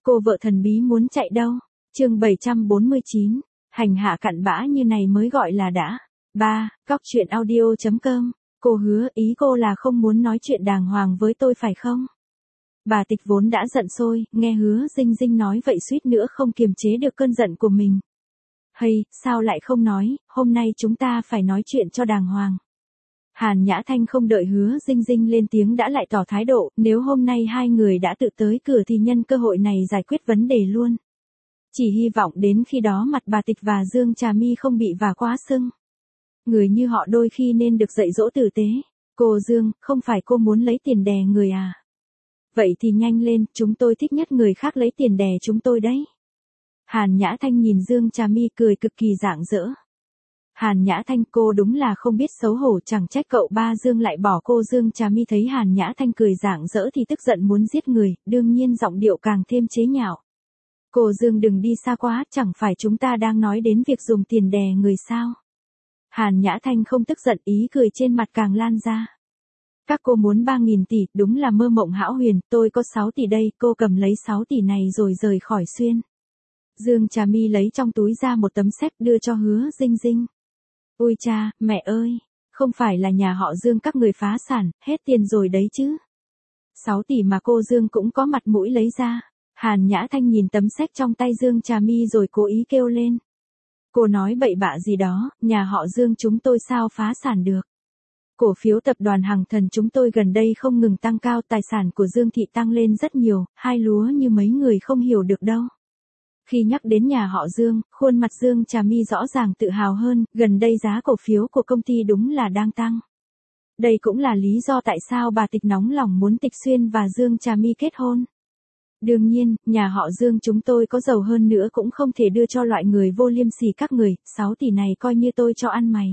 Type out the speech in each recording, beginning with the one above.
Cô vợ thần bí muốn chạy đâu? Chương 749, hành hạ cặn bã như này mới gọi là đã. 3. Cóc truyện audio.com. Cô hứa, ý cô là không muốn nói chuyện đàng hoàng với tôi phải không? Bà Tịch vốn đã giận sôi, nghe Hứa Dinh Dinh nói vậy suýt nữa không kiềm chế được cơn giận của mình. Hay, sao lại không nói, hôm nay chúng ta phải nói chuyện cho đàng hoàng. Hàn Nhã Thanh không đợi Hứa Dinh Dinh lên tiếng đã lại tỏ thái độ, nếu hôm nay hai người đã tự tới cửa thì nhân cơ hội này giải quyết vấn đề luôn. Chỉ hy vọng đến khi đó mặt bà Tịch và Dương Trà My không bị vả quá sưng. Người như họ đôi khi nên được dạy dỗ tử tế. Cô Dương, không phải cô muốn lấy tiền đè người à? Vậy thì nhanh lên, chúng tôi thích nhất người khác lấy tiền đè chúng tôi đấy. Hàn Nhã Thanh nhìn Dương Trà My cười cực kỳ rạng rỡ. Hàn Nhã Thanh, cô đúng là không biết xấu hổ, chẳng trách cậu ba Dương lại bỏ cô. Dương Trà My thấy Hàn Nhã Thanh cười rạng rỡ thì tức giận muốn giết người, đương nhiên giọng điệu càng thêm chế nhạo. Cô Dương đừng đi xa quá, chẳng phải chúng ta đang nói đến việc dùng tiền đè người sao? Hàn Nhã Thanh không tức giận, ý cười trên mặt càng lan ra. Các cô muốn 3.000 tỷ, đúng là mơ mộng hão huyền, tôi có 6 tỷ đây, cô cầm lấy 6 tỷ này rồi rời khỏi Xuyên. Dương Trà My lấy trong túi ra một tấm séc đưa cho Hứa Dinh Dinh. Ôi cha, mẹ ơi, không phải là nhà họ Dương các người phá sản, hết tiền rồi đấy chứ. 6 tỷ mà cô Dương cũng có mặt mũi lấy ra. Hàn Nhã Thanh nhìn tấm séc trong tay Dương Trà My rồi cố ý kêu lên. Cô nói bậy bạ gì đó, nhà họ Dương chúng tôi sao phá sản được. Cổ phiếu tập đoàn Hằng Thần chúng tôi gần đây không ngừng tăng cao, tài sản của Dương Thị tăng lên rất nhiều, hai lúa như mấy người không hiểu được đâu. Khi nhắc đến nhà họ Dương, khuôn mặt Dương Trà My rõ ràng tự hào hơn, gần đây giá cổ phiếu của công ty đúng là đang tăng. Đây cũng là lý do tại sao bà Tịch nóng lòng muốn Tịch Xuyên và Dương Trà My kết hôn. Đương nhiên, nhà họ Dương chúng tôi có giàu hơn nữa cũng không thể đưa cho loại người vô liêm sỉ các người, 6 tỷ này coi như tôi cho ăn mày.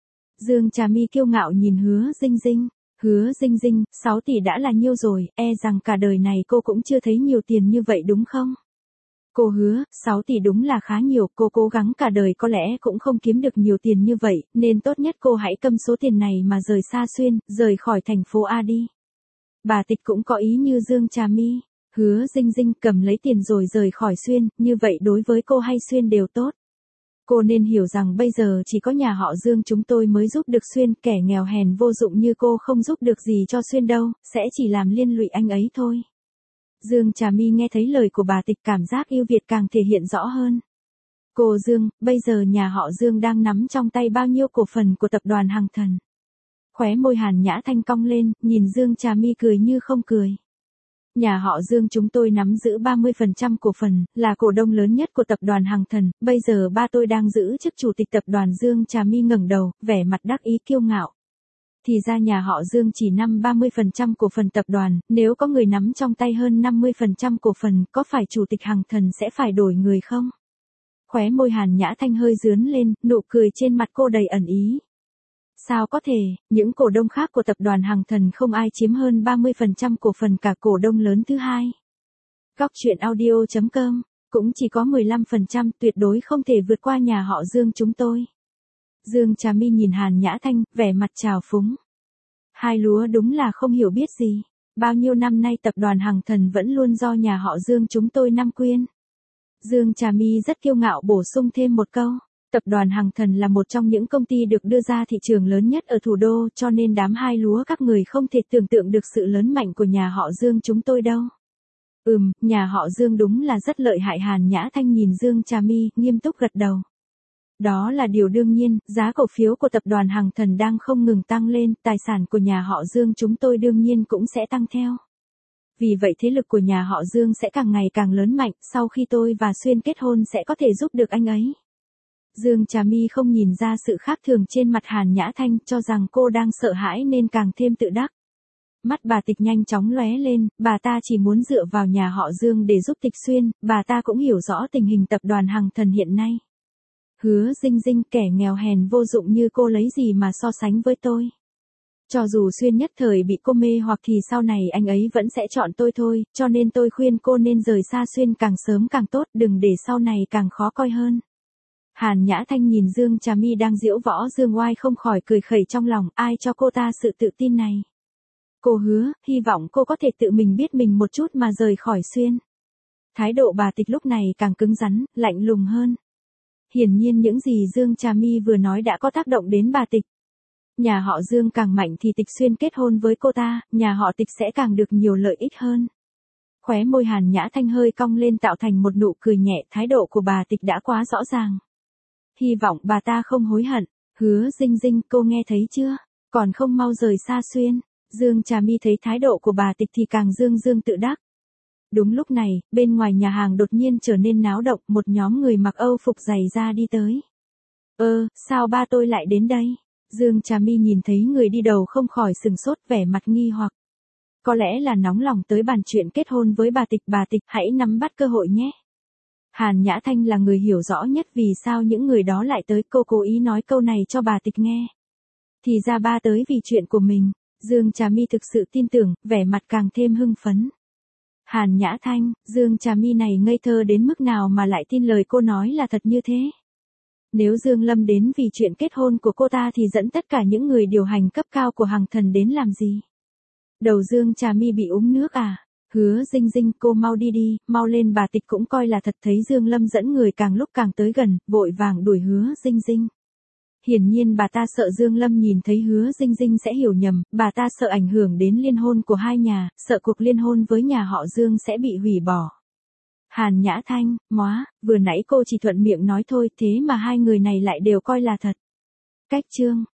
Dương Trà My kiêu ngạo nhìn Hứa Dinh Dinh. Hứa Dinh Dinh, 6 tỷ đã là nhiêu rồi, e rằng cả đời này cô cũng chưa thấy nhiều tiền như vậy đúng không? Cô Hứa, 6 tỷ đúng là khá nhiều, cô cố gắng cả đời có lẽ cũng không kiếm được nhiều tiền như vậy, nên tốt nhất cô hãy cầm số tiền này mà rời xa Xuyên, rời khỏi thành phố A đi. Bà Tịch cũng có ý như Dương Trà My. Hứa Dinh Dinh, cầm lấy tiền rồi rời khỏi Xuyên, như vậy đối với cô hay Xuyên đều tốt. Cô nên hiểu rằng bây giờ chỉ có nhà họ Dương chúng tôi mới giúp được Xuyên, kẻ nghèo hèn vô dụng như cô không giúp được gì cho Xuyên đâu, sẽ chỉ làm liên lụy anh ấy thôi. Dương Trà My nghe thấy lời của bà Tịch, cảm giác yêu Việt càng thể hiện rõ hơn. Cô Dương, bây giờ nhà họ Dương đang nắm trong tay bao nhiêu cổ phần của tập đoàn Hằng Thần? Khóe môi Hàn Nhã Thanh cong lên, nhìn Dương Trà My cười như không cười. Nhà họ Dương chúng tôi nắm giữ 30% cổ phần, là cổ đông lớn nhất của tập đoàn Hằng Thần, bây giờ ba tôi đang giữ chức chủ tịch tập đoàn. Dương Trà My ngẩng đầu, vẻ mặt đắc ý kiêu ngạo. Thì ra nhà họ Dương chỉ nắm 30% cổ phần tập đoàn, nếu có người nắm trong tay hơn 50% cổ phần, có phải chủ tịch Hằng Thần sẽ phải đổi người không? Khóe môi Hàn Nhã Thanh hơi rướn lên, nụ cười trên mặt cô đầy ẩn ý. Sao có thể, những cổ đông khác của tập đoàn Hằng Thần không ai chiếm hơn 30% cổ phần, cả cổ đông lớn thứ hai. Cóc truyện audio.com, cũng chỉ có 15%, tuyệt đối không thể vượt qua nhà họ Dương chúng tôi. Dương Trà My nhìn Hàn Nhã Thanh, vẻ mặt trào phúng. Hai lúa đúng là không hiểu biết gì. Bao nhiêu năm nay tập đoàn Hằng Thần vẫn luôn do nhà họ Dương chúng tôi nắm quyền. Dương Trà My rất kiêu ngạo bổ sung thêm một câu. Tập đoàn Hằng Thần là một trong những công ty được đưa ra thị trường lớn nhất ở thủ đô, cho nên đám hai lúa các người không thể tưởng tượng được sự lớn mạnh của nhà họ Dương chúng tôi đâu. Nhà họ Dương đúng là rất lợi hại. Hàn Nhã Thanh nhìn Dương Trà My, nghiêm túc gật đầu. Đó là điều đương nhiên, giá cổ phiếu của tập đoàn Hằng Thần đang không ngừng tăng lên, tài sản của nhà họ Dương chúng tôi đương nhiên cũng sẽ tăng theo. Vì vậy thế lực của nhà họ Dương sẽ càng ngày càng lớn mạnh, sau khi tôi và Xuyên kết hôn sẽ có thể giúp được anh ấy. Dương Trà My không nhìn ra sự khác thường trên mặt Hàn Nhã Thanh, cho rằng cô đang sợ hãi nên càng thêm tự đắc. Mắt bà Tịch nhanh chóng lóe lên, bà ta chỉ muốn dựa vào nhà họ Dương để giúp Tịch Xuyên, bà ta cũng hiểu rõ tình hình tập đoàn Hằng Thần hiện nay. Hứa Dinh Dinh, kẻ nghèo hèn vô dụng như cô lấy gì mà so sánh với tôi. Cho dù Xuyên nhất thời bị cô mê hoặc thì sau này anh ấy vẫn sẽ chọn tôi thôi, cho nên tôi khuyên cô nên rời xa Xuyên càng sớm càng tốt, đừng để sau này càng khó coi hơn. Hàn Nhã Thanh nhìn Dương Trà My đang diễu võ dương oai không khỏi cười khẩy trong lòng, ai cho cô ta sự tự tin này. Cô Hứa, hy vọng cô có thể tự mình biết mình một chút mà rời khỏi Xuyên. Thái độ bà Tịch lúc này càng cứng rắn, lạnh lùng hơn. Hiển nhiên những gì Dương Trà My vừa nói đã có tác động đến bà Tịch. Nhà họ Dương càng mạnh thì Tịch Xuyên kết hôn với cô ta, nhà họ Tịch sẽ càng được nhiều lợi ích hơn. Khóe môi Hàn Nhã Thanh hơi cong lên tạo thành một nụ cười nhẹ, thái độ của bà Tịch đã quá rõ ràng. Hy vọng bà ta không hối hận. Hứa Dinh Dinh, cô nghe thấy chưa? Còn không mau rời xa Xuyên. Dương Trà My thấy thái độ của bà Tịch thì càng dương tự đắc. Đúng lúc này, bên ngoài nhà hàng đột nhiên trở nên náo động, một nhóm người mặc Âu phục giày da đi tới. Sao ba tôi lại đến đây? Dương Trà My nhìn thấy người đi đầu không khỏi sừng sốt, vẻ mặt nghi hoặc. Có lẽ là nóng lòng tới bàn chuyện kết hôn với bà Tịch hãy nắm bắt cơ hội nhé. Hàn Nhã Thanh là người hiểu rõ nhất vì sao những người đó lại tới, cô cố ý nói câu này cho bà Tịch nghe. Thì ra ba tới vì chuyện của mình. Dương Trà My thực sự tin tưởng, vẻ mặt càng thêm hưng phấn. Hàn Nhã Thanh, Dương Trà My này ngây thơ đến mức nào mà lại tin lời cô nói là thật như thế? Nếu Dương Lâm đến vì chuyện kết hôn của cô ta thì dẫn tất cả những người điều hành cấp cao của Hằng Thần đến làm gì? Đầu Dương Trà My bị uống nước à? Hứa Dinh Dinh, cô mau đi, mau lên. Bà Tịch cũng coi là thật, thấy Dương Lâm dẫn người càng lúc càng tới gần, vội vàng đuổi Hứa Dinh Dinh. Hiển nhiên bà ta sợ Dương Lâm nhìn thấy Hứa Dinh Dinh sẽ hiểu nhầm, bà ta sợ ảnh hưởng đến liên hôn của hai nhà, sợ cuộc liên hôn với nhà họ Dương sẽ bị hủy bỏ. Hàn Nhã Thanh, vừa nãy cô chỉ thuận miệng nói thôi, thế mà hai người này lại đều coi là thật. Cách chương